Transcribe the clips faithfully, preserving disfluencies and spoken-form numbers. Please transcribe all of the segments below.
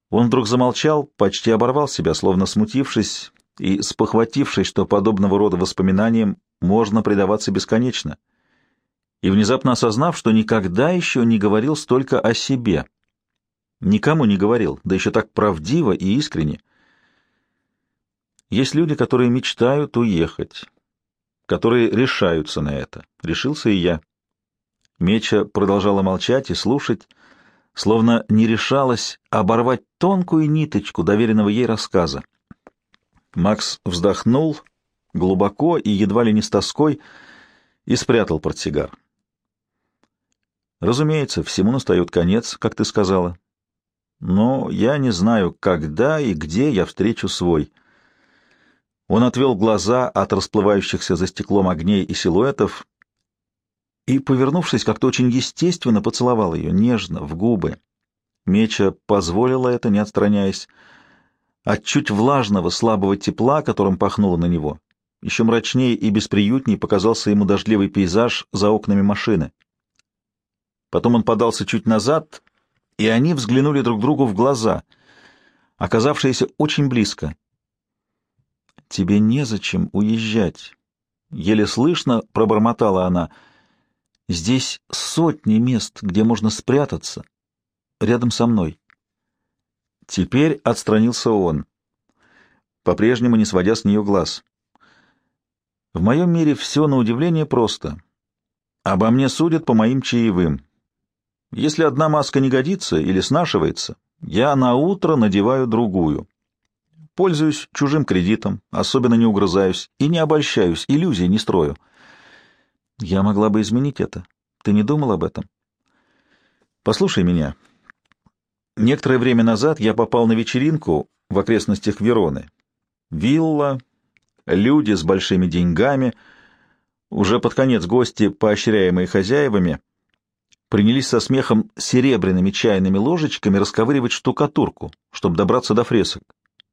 Он вдруг замолчал, почти оборвал себя, словно смутившись и спохватившись, что подобного рода воспоминаниям можно предаваться бесконечно, и внезапно осознав, что никогда еще не говорил столько о себе. Никому не говорил, да еще так правдиво и искренне. Есть люди, которые мечтают уехать, которые решаются на это. Решился и я. Меча продолжала молчать и слушать, словно не решалась оборвать тонкую ниточку доверенного ей рассказа. Макс вздохнул глубоко и едва ли не с тоской и спрятал портсигар. Разумеется, всему настает конец, как ты сказала. Но я не знаю, когда и где я встречу свой. Он отвел глаза от расплывающихся за стеклом огней и силуэтов и, повернувшись, как-то очень естественно поцеловал ее, нежно, в губы. Меча позволила это, не отстраняясь. От чуть влажного, слабого тепла, которым пахнуло на него, еще мрачнее и бесприютней показался ему дождливый пейзаж за окнами машины. Потом он подался чуть назад, и они взглянули друг другу в глаза, оказавшиеся очень близко. «Тебе незачем уезжать», — еле слышно пробормотала она. «Здесь сотни мест, где можно спрятаться, рядом со мной». Теперь отстранился он, по-прежнему не сводя с нее глаз. «В моем мире все на удивление просто. Обо мне судят по моим чаевым. Если одна маска не годится или снашивается, я на утро надеваю другую. Пользуюсь чужим кредитом, особенно не угрызаюсь и не обольщаюсь, иллюзий не строю. Я могла бы изменить это. Ты не думал об этом? Послушай меня. Некоторое время назад я попал на вечеринку в окрестностях Вероны. Вилла, люди с большими деньгами, уже под конец гости, поощряемые хозяевами, принялись со смехом серебряными чайными ложечками расковыривать штукатурку, чтобы добраться до фресок.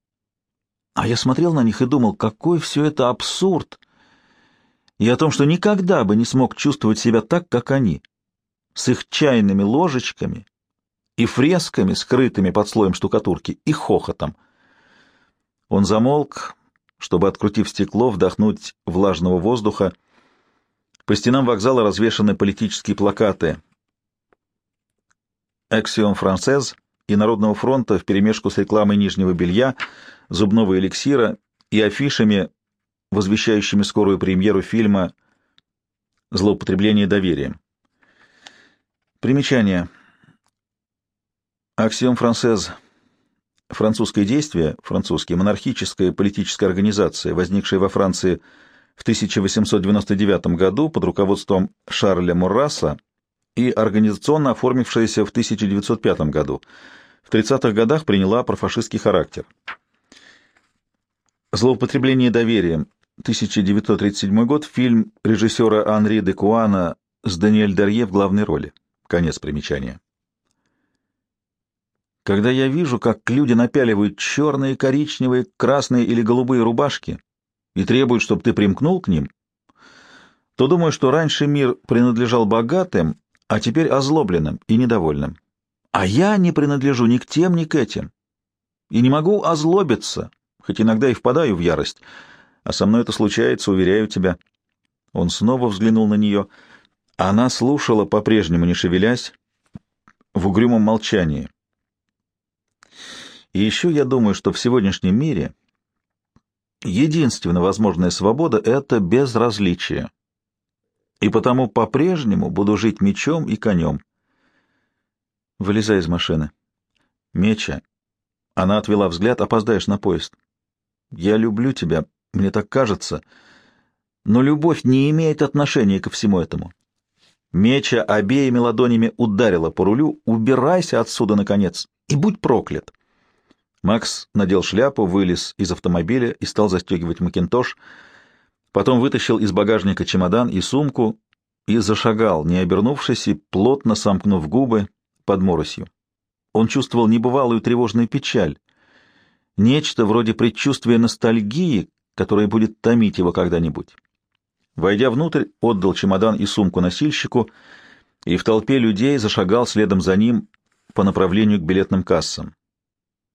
А я смотрел на них и думал, какой все это абсурд, и о том, что никогда бы не смог чувствовать себя так, как они, с их чайными ложечками и фресками, скрытыми под слоем штукатурки, и хохотом. Он замолк, чтобы, открутив стекло, вдохнуть влажного воздуха. По стенам вокзала развешаны политические плакаты «Action Française» и Народного фронта вперемешку с рекламой нижнего белья, зубного эликсира и афишами, возвещающими скорую премьеру фильма «Злоупотребление доверием». Примечание. Action Française — французское действие, французская монархическая политическая организация, возникшая во Франции в тысяча восемьсот девяносто девятом году под руководством Шарля Морраса и организационно оформившаяся в тысяча девятьсот пятом году. В тридцатых годах приняла профашистский характер. «Злоупотребление доверием», тысяча девятьсот тридцать седьмой год, фильм режиссера Анри де Куана с Даниэль Дарье в главной роли. Конец примечания. Когда я вижу, как люди напяливают черные, коричневые, красные или голубые рубашки и требуют, чтобы ты примкнул к ним, то думаю, что раньше мир принадлежал богатым, а теперь озлобленным и недовольным. А я не принадлежу ни к тем, ни к этим. И не могу озлобиться, хоть иногда и впадаю в ярость. А со мной это случается, уверяю тебя. Он снова взглянул на нее. Она слушала, по-прежнему не шевелясь, в угрюмом молчании. И еще я думаю, что в сегодняшнем мире единственная возможная свобода — это безразличие. И потому по-прежнему буду жить мечом и конем. Вылезай из машины. Меча. Она отвела взгляд. Опоздаешь на поезд. Я люблю тебя, мне так кажется, но любовь не имеет отношения ко всему этому. Меча обеими ладонями ударила по рулю. Убирайся отсюда, наконец, и будь проклят. Макс надел шляпу, вылез из автомобиля и стал застегивать макинтош. Потом вытащил из багажника чемодан и сумку и зашагал, не обернувшись и плотно сомкнув губы под моросью. Он чувствовал небывалую тревожную печаль, нечто вроде предчувствия ностальгии, которая будет томить его когда-нибудь. Войдя внутрь, отдал чемодан и сумку носильщику и в толпе людей зашагал следом за ним по направлению к билетным кассам.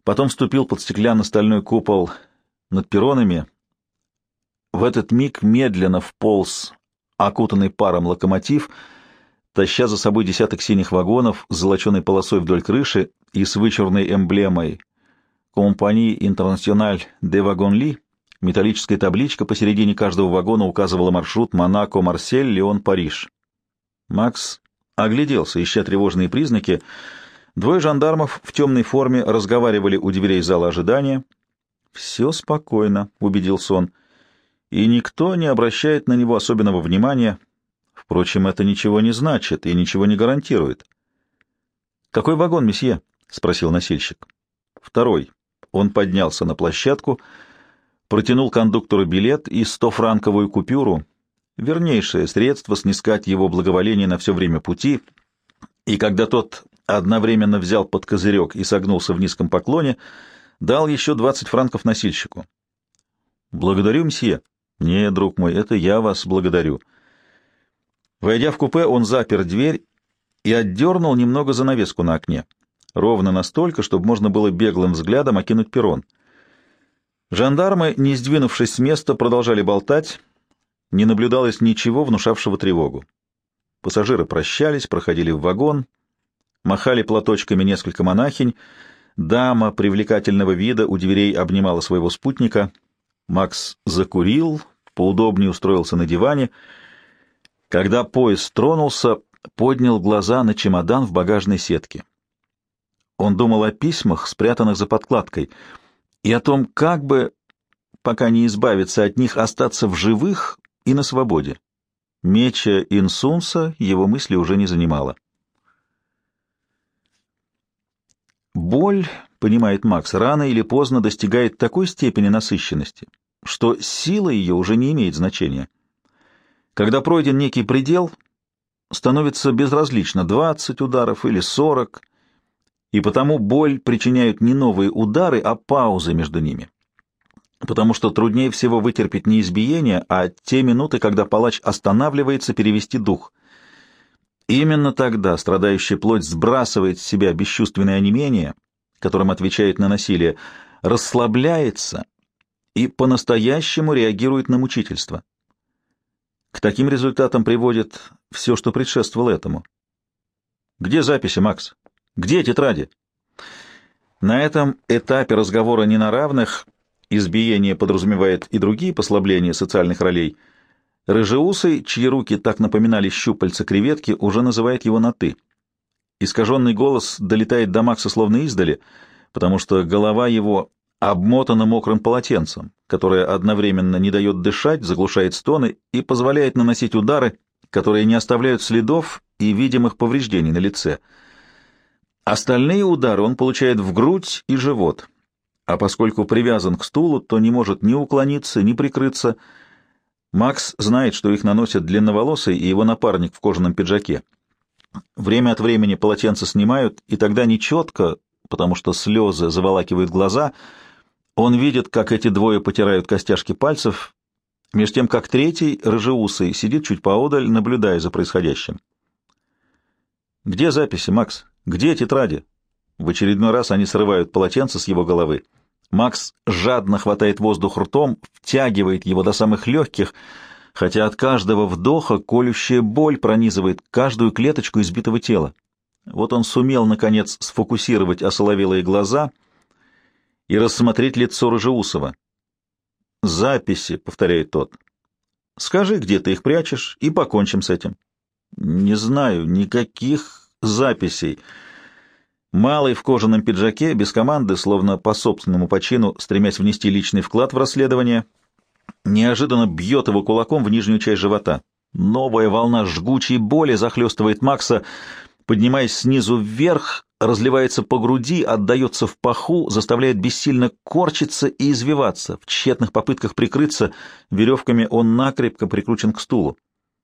потом вступил под стеклянно-стальной купол над перронами. В этот миг медленно вполз окутанный паром локомотив, таща за собой десяток синих вагонов с золоченой полосой вдоль крыши и с вычурной эмблемой «Компании Интернациональ де Вагонли». Металлическая табличка посередине каждого вагона указывала маршрут Монако, Марсель, Лион, Париж. Макс огляделся, ища тревожные признаки. Двое жандармов в темной форме разговаривали у дверей зала ожидания. «Все спокойно», — убедился он, — «и никто не обращает на него особенного внимания. Впрочем, это ничего не значит и ничего не гарантирует». «Какой вагон, месье?» — спросил носильщик. «Второй». Он поднялся на площадку, протянул кондуктору билет и стофранковую купюру, вернейшее средство снискать его благоволение на все время пути, и когда тот одновременно взял под козырек и согнулся в низком поклоне, дал еще двадцать франков носильщику. «Благодарю, мсье». «Нет, друг мой, это я вас благодарю». Войдя в купе, он запер дверь и отдернул немного занавеску на окне, ровно настолько, чтобы можно было беглым взглядом окинуть перрон. Жандармы, не сдвинувшись с места, продолжали болтать. Не наблюдалось ничего, внушавшего тревогу. Пассажиры прощались, проходили в вагон, махали платочками несколько монахинь. Дама привлекательного вида у дверей обнимала своего спутника. Макс закурил, поудобнее устроился на диване. Когда поезд тронулся, поднял глаза на чемодан в багажной сетке. Он думал о письмах, спрятанных за подкладкой, и о том, как бы, пока не избавиться от них, остаться в живых и на свободе. Меча Инсунса его мысли уже не занимала. Боль, понимает Макс, рано или поздно достигает такой степени насыщенности, что сила ее уже не имеет значения. Когда пройден некий предел, становится безразлично двадцать ударов или сорок, и потому боль причиняют не новые удары, а паузы между ними. Потому что труднее всего вытерпеть не избиение, а те минуты, когда палач останавливается перевести дух. Именно тогда страдающая плоть сбрасывает с себя бесчувственное онемение, которым отвечает на насилие, расслабляется и по-настоящему реагирует на мучительство. К таким результатам приводит все, что предшествовало этому. Где записи, Макс? Где тетради? На этом этапе разговора не на равных, избиение подразумевает и другие послабления социальных ролей. Рыжеусый, чьи руки так напоминали щупальца креветки, уже называет его на «ты». Искаженный голос долетает до Макса словно издали, потому что голова его обмотана мокрым полотенцем, которое одновременно не дает дышать, заглушает стоны и позволяет наносить удары, которые не оставляют следов и видимых повреждений на лице. Остальные удары он получает в грудь и живот, а поскольку привязан к стулу, то не может ни уклониться, ни прикрыться. Макс знает, что их наносят длинноволосый и его напарник в кожаном пиджаке. Время от времени полотенце снимают, и тогда нечетко, потому что слезы заволакивают глаза, он видит, как эти двое потирают костяшки пальцев, меж тем как третий, рыжеусый, сидит чуть поодаль, наблюдая за происходящим. «Где записи, Макс? Где тетради?» В очередной раз они срывают полотенце с его головы. Макс жадно хватает воздух ртом, втягивает его до самых легких, хотя от каждого вдоха колющая боль пронизывает каждую клеточку избитого тела. Вот он сумел, наконец, сфокусировать осоловелые глаза и рассмотреть лицо Рыжеусова. «Записи», — повторяет тот. «Скажи, где ты их прячешь, и покончим с этим». «Не знаю, никаких записей». Малый в кожаном пиджаке, без команды, словно по собственному почину, стремясь внести личный вклад в расследование, неожиданно бьет его кулаком в нижнюю часть живота. Новая волна жгучей боли захлестывает Макса, поднимаясь снизу вверх, разливается по груди, отдается в паху, заставляет бессильно корчиться и извиваться. В тщетных попытках прикрыться веревками он накрепко прикручен к стулу.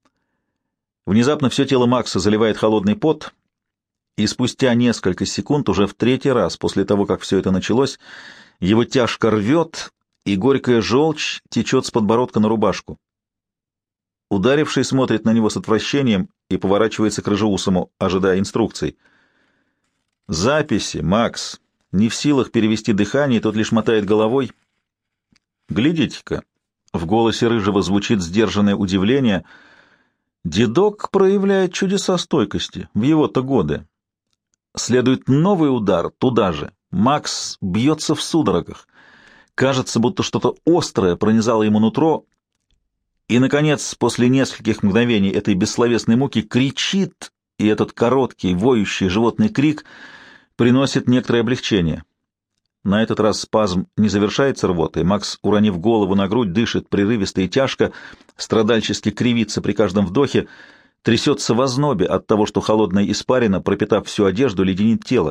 Внезапно все тело Макса заливает холодный пот, и спустя несколько секунд, уже в третий раз после того, как все это началось, его тяжко рвет, и горькая желчь течет с подбородка на рубашку. Ударивший смотрит на него с отвращением и поворачивается к Рыжеусому, ожидая инструкций. «Записи, Макс», Не в силах перевести дыхание, тот лишь мотает головой. «Глядите-ка!» — в голосе Рыжего звучит сдержанное удивление. «Дедок проявляет чудеса стойкости в его-то годы. Следует новый удар туда же. Макс бьется в судорогах. Кажется, будто что-то острое пронизало ему нутро. И, наконец, после нескольких мгновений этой бессловесной муки кричит, и этот короткий, воющий животный крик приносит некоторое облегчение. На этот раз спазм не завершается рвотой. Макс, уронив голову на грудь, дышит прерывисто и тяжко, страдальчески кривится при каждом вдохе, трясется в ознобе от того, что холодная испарина, пропитав всю одежду, леденит тело.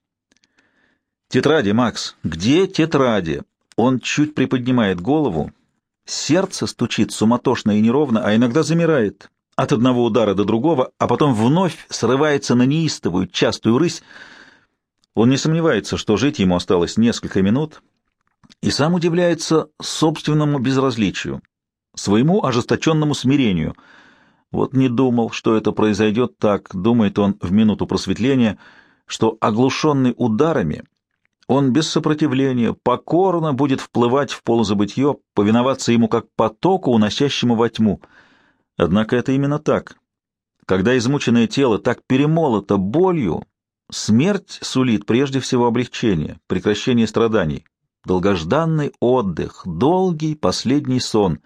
«Тетради, Макс! Где тетради?» Он чуть приподнимает голову. Сердце стучит суматошно и неровно, а иногда замирает от одного удара до другого, а потом вновь срывается на неистовую, частую рысь. Он не сомневается, что жить ему осталось несколько минут, и сам удивляется собственному безразличию, своему ожесточенному смирению. Вот не думал, что это произойдет так, думает он в минуту просветления, что, оглушенный ударами, он без сопротивления покорно будет вплывать в полузабытье, повиноваться ему как потоку, уносящему во тьму. Однако это именно так. Когда измученное тело так перемолото болью, смерть сулит прежде всего облегчение, прекращение страданий, долгожданный отдых, долгий последний сон.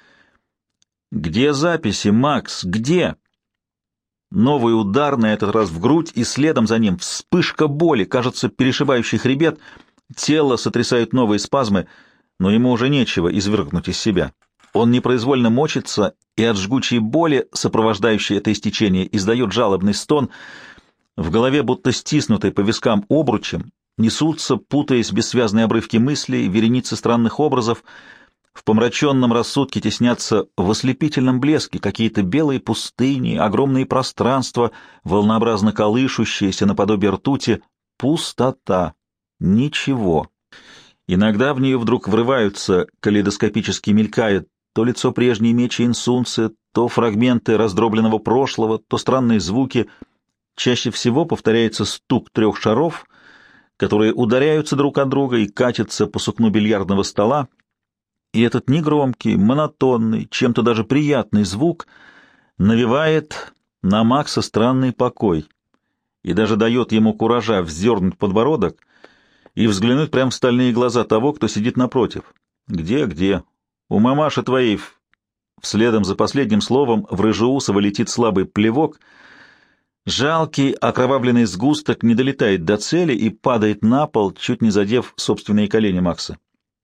«Где записи, Макс? Где?» Новый удар, на этот раз в грудь, и следом за ним вспышка боли, кажется, перешибающий хребет. Тело сотрясают новые спазмы, но ему уже нечего извергнуть из себя. Он непроизвольно мочится, и от жгучей боли, сопровождающей это истечение, издает жалобный стон. В голове, будто стиснутой по вискам обручем, несутся, путаясь бессвязные обрывки мыслей, вереницы странных образов. В помраченном рассудке теснятся в ослепительном блеске какие-то белые пустыни, огромные пространства, волнообразно колышущиеся наподобие ртути. Пустота. Ничего. Иногда в нее вдруг врываются, калейдоскопически мелькает, то лицо прежней мечи Инсунцы, то фрагменты раздробленного прошлого, то странные звуки. Чаще всего повторяется стук трех шаров, которые ударяются друг от друга и катятся по сукну бильярдного стола. И этот негромкий, монотонный, чем-то даже приятный звук навевает на Макса странный покой и даже дает ему куража вздернуть подбородок и взглянуть прямо в стальные глаза того, кто сидит напротив. «Где, где? У мамаши твоей...» Вследом за последним словом в Рыжеусова летит слабый плевок. Жалкий, окровавленный сгусток не долетает до цели и падает на пол, чуть не задев собственные колени Макса.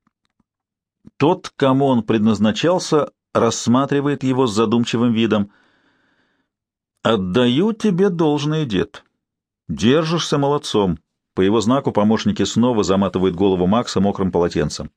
Тот, кому он предназначался, рассматривает его с задумчивым видом. «Отдаю тебе должное, дед. Держишься молодцом». По его знаку помощники снова заматывают голову Макса мокрым полотенцем.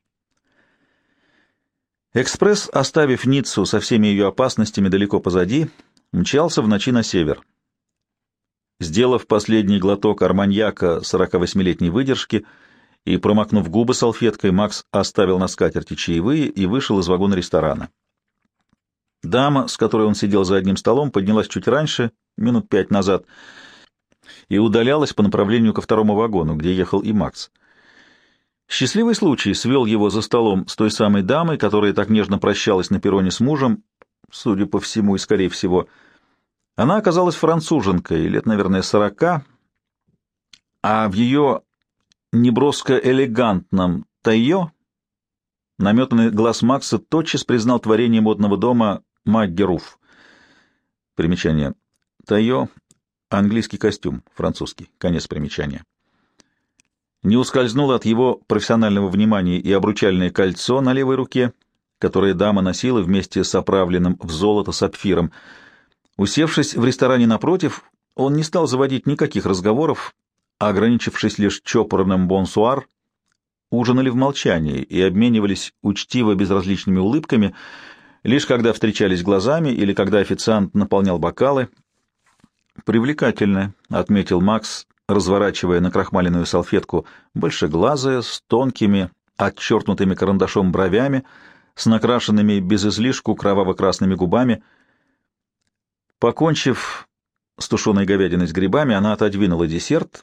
Экспресс, оставив Ниццу со всеми ее опасностями далеко позади, мчался в ночи на север. Сделав последний глоток арманьяка сорокавосьмилетней выдержки и промокнув губы салфеткой, Макс оставил на скатерти чаевые и вышел из вагона ресторана. Дама, с которой он сидел за одним столом, поднялась чуть раньше, минут пять назад, и удалялась по направлению ко второму вагону, где ехал и Макс. Счастливый случай свел его за столом с той самой дамой, которая так нежно прощалась на перроне с мужем, судя по всему и скорее всего. Она оказалась француженкой, лет, наверное, сорока, а в ее неброско-элегантном тайо наметанный глаз Макса тотчас признал творение модного дома Магги Руф. Примечание. Тайо — английский костюм, французский. Конец примечания. Не ускользнуло от его профессионального внимания и обручальное кольцо на левой руке, которое дама носила вместе с оправленным в золото сапфиром. Усевшись в ресторане напротив, он не стал заводить никаких разговоров, ограничившись лишь чопорным бонсуар, ужинали в молчании и обменивались учтиво безразличными улыбками, лишь когда встречались глазами или когда официант наполнял бокалы. «Привлекательно», — отметил Макс, разворачивая накрахмаленную салфетку, большеглазая, с тонкими, отчеркнутыми карандашом бровями, с накрашенными без излишку кроваво-красными губами. Покончив с тушеной говядиной с грибами, она отодвинула десерт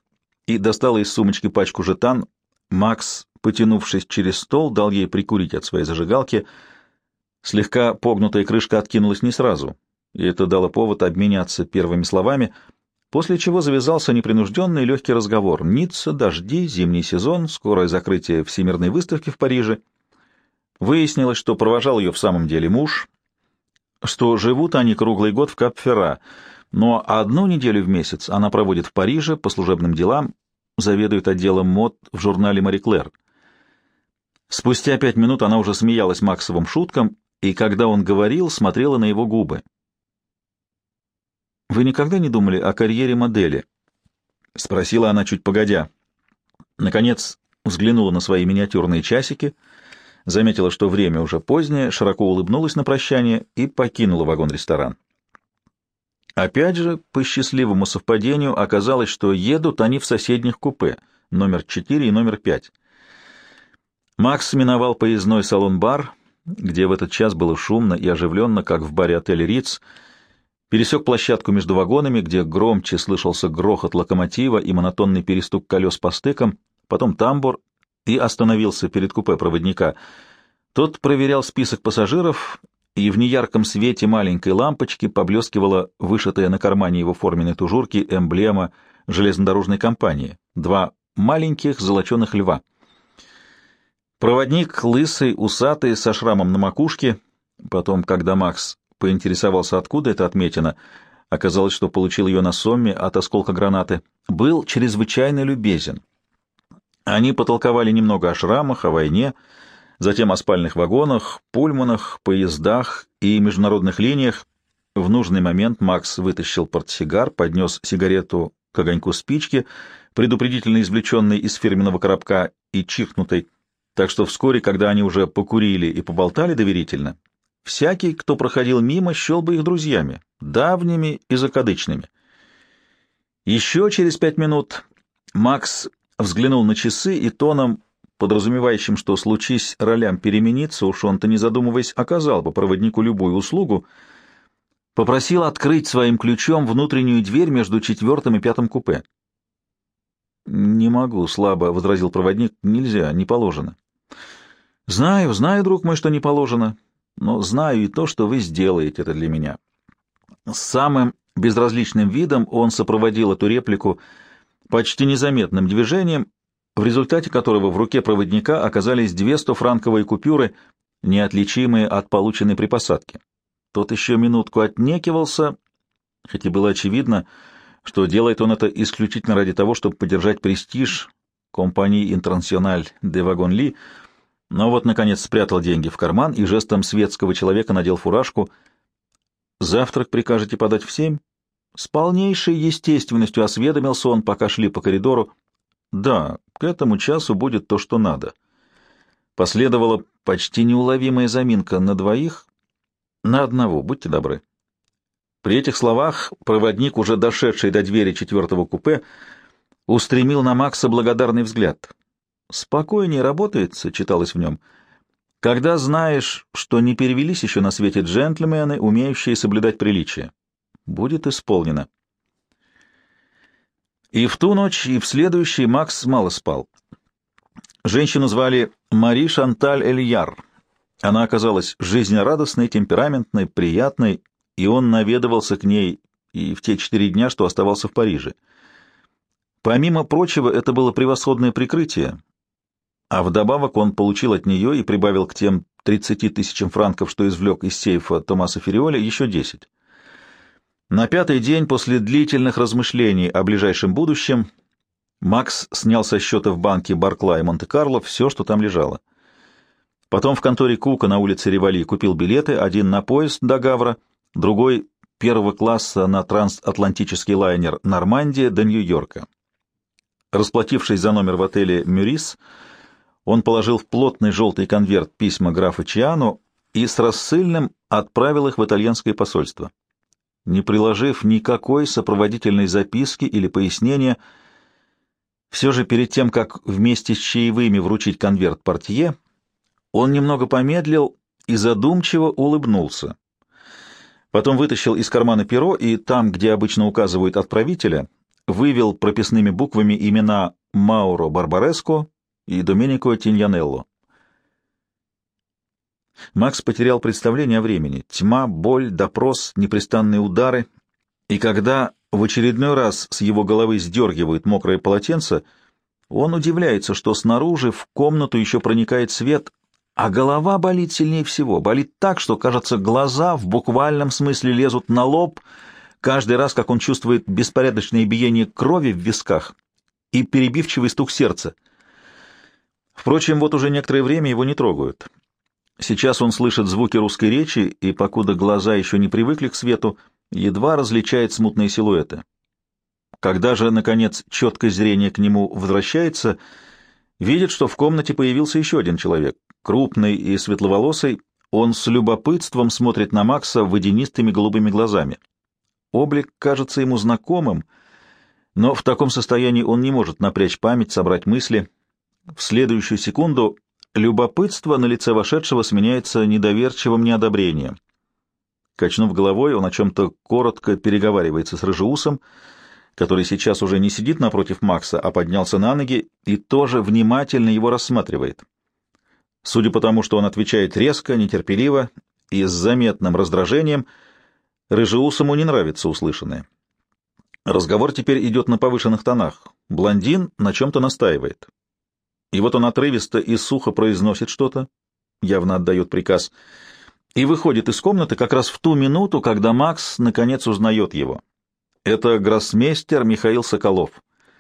и достала из сумочки пачку жетан. Макс, потянувшись через стол, дал ей прикурить от своей зажигалки. Слегка погнутая крышка откинулась не сразу, и это дало повод обменяться первыми словами, после чего завязался непринужденный легкий разговор. Ницца, дожди, зимний сезон, скорое закрытие Всемирной выставки в Париже. Выяснилось, что провожал ее в самом деле муж, что живут они круглый год в Кап-Ферра, но одну неделю в месяц она проводит в Париже по служебным делам, заведует отделом мод в журнале «Мари Клэр». Спустя пять минут она уже смеялась Максовым шуткам, и когда он говорил, смотрела на его губы. «Вы никогда не думали о карьере модели?» — спросила она чуть погодя. Наконец взглянула на свои миниатюрные часики, заметила, что время уже позднее, широко улыбнулась на прощание и покинула вагон-ресторан. Опять же, по счастливому совпадению, оказалось, что едут они в соседних купе, номер четыре и номер пять. Макс миновал поездной салон-бар, где в этот час было шумно и оживленно, как в баре отеля «Риц», пересек площадку между вагонами, где громче слышался грохот локомотива и монотонный перестук колес по стыкам, потом тамбур, и остановился перед купе проводника. Тот проверял список пассажиров, и в неярком свете маленькой лампочки поблескивала вышитая на кармане его форменной тужурки эмблема железнодорожной компании — два маленьких золоченых льва. Проводник, лысый, усатый, со шрамом на макушке. Потом, когда Макс поинтересовался, откуда это отметина, оказалось, что получил ее на Сомме от осколка гранаты, был чрезвычайно любезен. Они потолковали немного о шрамах, о войне, затем о спальных вагонах, пульманах, поездах и международных линиях. В нужный момент Макс вытащил портсигар, поднес сигарету к огоньку спички, предупредительно извлеченной из фирменного коробка и чихнутой, так что вскоре, когда они уже покурили и поболтали доверительно, всякий, кто проходил мимо, счел бы их друзьями, давними и закадычными. Еще через пять минут Макс взглянул на часы и тоном, подразумевающим, что случись ролям перемениться, уж он-то, не задумываясь, оказал бы проводнику любую услугу, попросил открыть своим ключом внутреннюю дверь между четвертым и пятым купе. «Не могу», — слабо возразил проводник, — «нельзя, не положено». «Знаю, знаю, друг мой, что не положено, но знаю и то, что вы сделаете это для меня». С самым безразличным видом он сопроводил эту реплику почти незаметным движением, в результате которого в руке проводника оказались две стофранковые купюры, неотличимые от полученной при посадке. Тот еще минутку отнекивался, хоть и было очевидно, что делает он это исключительно ради того, чтобы поддержать престиж компании «Интернациональ де Вагон-Ли», но вот, наконец, спрятал деньги в карман и жестом светского человека надел фуражку. «Завтрак прикажете подать в семь?» С полнейшей естественностью осведомился он, пока шли по коридору. «Да, к этому часу будет то, что надо». Последовала почти неуловимая заминка на двоих, на одного, будьте добры. При этих словах проводник, уже дошедший до двери четвертого купе, устремил на Макса благодарный взгляд. «Спокойнее работается», — читалось в нем, — «когда знаешь, что не перевелись еще на свете джентльмены, умеющие соблюдать приличие. Будет исполнено». И в ту ночь, и в следующий Макс мало спал. Женщину звали Мари Шанталь Эльяр. Она оказалась жизнерадостной, темпераментной, приятной, и он наведывался к ней и в те четыре дня, что оставался в Париже. Помимо прочего, это было превосходное прикрытие, а вдобавок он получил от нее и прибавил к тем тридцати тысячам франков, что извлек из сейфа Томаса Ферриоля, еще десять. На пятый день после длительных размышлений о ближайшем будущем Макс снял со счета в банке Барклай Монте-Карло все, что там лежало. Потом в конторе Кука на улице Ривали купил билеты, один на поезд до Гавра, другой первого класса на трансатлантический лайнер «Нормандия» до Нью-Йорка. Расплатившись за номер в отеле «Мюрис», он положил в плотный желтый конверт письма графа Чиано и с рассыльным отправил их в итальянское посольство. Не приложив никакой сопроводительной записки или пояснения, все же перед тем, как вместе с чаевыми вручить конверт портье, он немного помедлил и задумчиво улыбнулся. Потом вытащил из кармана перо и там, где обычно указывают отправителя, вывел прописными буквами имена Мауро Барбареско и Доменико Тиньянелло. Макс потерял представление о времени. Тьма, боль, допрос, непрестанные удары. И когда в очередной раз с его головы сдергивают мокрое полотенце, он удивляется, что снаружи в комнату еще проникает свет, а голова болит сильнее всего. Болит так, что, кажется, глаза в буквальном смысле лезут на лоб, каждый раз, как он чувствует беспорядочное биение крови в висках и перебивчивый стук сердца. Впрочем, вот уже некоторое время его не трогают. Сейчас он слышит звуки русской речи, и, покуда глаза еще не привыкли к свету, едва различает смутные силуэты. Когда же, наконец, четкое зрение к нему возвращается, видит, что в комнате появился еще один человек, крупный и светловолосый. Он с любопытством смотрит на Макса водянистыми голубыми глазами. Облик кажется ему знакомым, но в таком состоянии он не может напрячь память, собрать мысли. В следующую секунду любопытство на лице вошедшего сменяется недоверчивым неодобрением. Качнув головой, он о чем-то коротко переговаривается с Рыжеусом, который сейчас уже не сидит напротив Макса, а поднялся на ноги и тоже внимательно его рассматривает. Судя по тому, что он отвечает резко, нетерпеливо и с заметным раздражением, Рыжеусому не нравится услышанное. Разговор теперь идет на повышенных тонах. Блондин на чем-то настаивает. И вот он отрывисто и сухо произносит что-то, явно отдает приказ, и выходит из комнаты как раз в ту минуту, когда Макс наконец узнает его. Это гроссмейстер Михаил Соколов.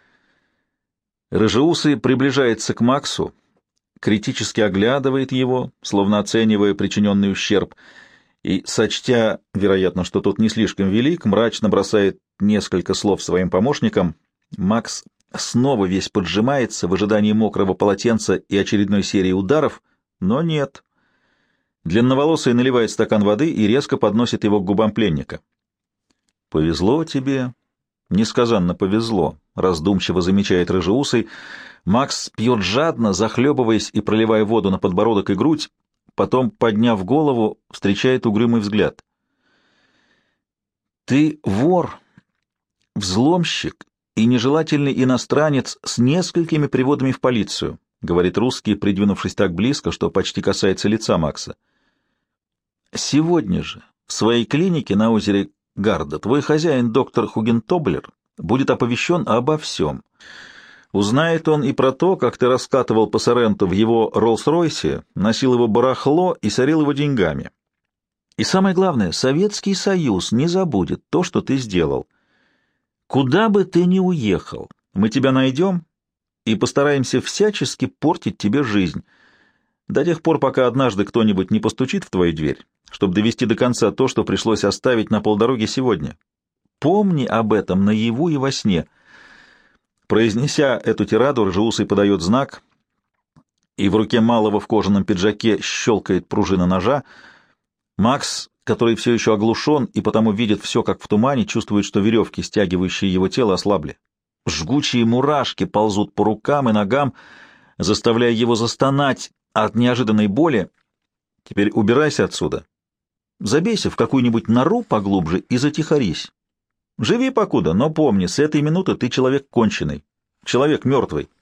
Рыжеусый приближается к Максу, критически оглядывает его, словно оценивая причиненный ущерб, и, сочтя, вероятно, что тот не слишком велик, мрачно бросает несколько слов своим помощникам. Макс снова весь поджимается в ожидании мокрого полотенца и очередной серии ударов, но нет. Длинноволосый наливает стакан воды и резко подносит его к губам пленника. «Повезло тебе, несказанно повезло», — раздумчиво замечает Рыжеусый. Макс пьет жадно, захлебываясь и проливая воду на подбородок и грудь, потом, подняв голову, встречает угрюмый взгляд. «Ты вор, взломщик и нежелательный иностранец с несколькими приводами в полицию», — говорит русский, придвинувшись так близко, что почти касается лица Макса. «Сегодня же в своей клинике на озере Гарда твой хозяин, доктор Хугентоблер, будет оповещен обо всем. Узнает он и про то, как ты раскатывал по Сорренту в его Роллс-Ройсе, носил его барахло и сорил его деньгами. И самое главное, Советский Союз не забудет то, что ты сделал. Куда бы ты ни уехал, мы тебя найдем и постараемся всячески портить тебе жизнь, до тех пор, пока однажды кто-нибудь не постучит в твою дверь, чтобы довести до конца то, что пришлось оставить на полдороги сегодня. Помни об этом наяву и во сне». Произнеся эту тираду, Рыжеусый подает знак, и в руке малого в кожаном пиджаке щелкает пружина ножа. Макс, который все еще оглушен и потому видит все, как в тумане, чувствует, что веревки, стягивающие его тело, ослабли. Жгучие мурашки ползут по рукам и ногам, заставляя его застонать от неожиданной боли. «Теперь убирайся отсюда. Забейся в какую-нибудь нору поглубже и затихарись. Живи покуда, но помни, с этой минуты ты человек конченый, человек мертвый».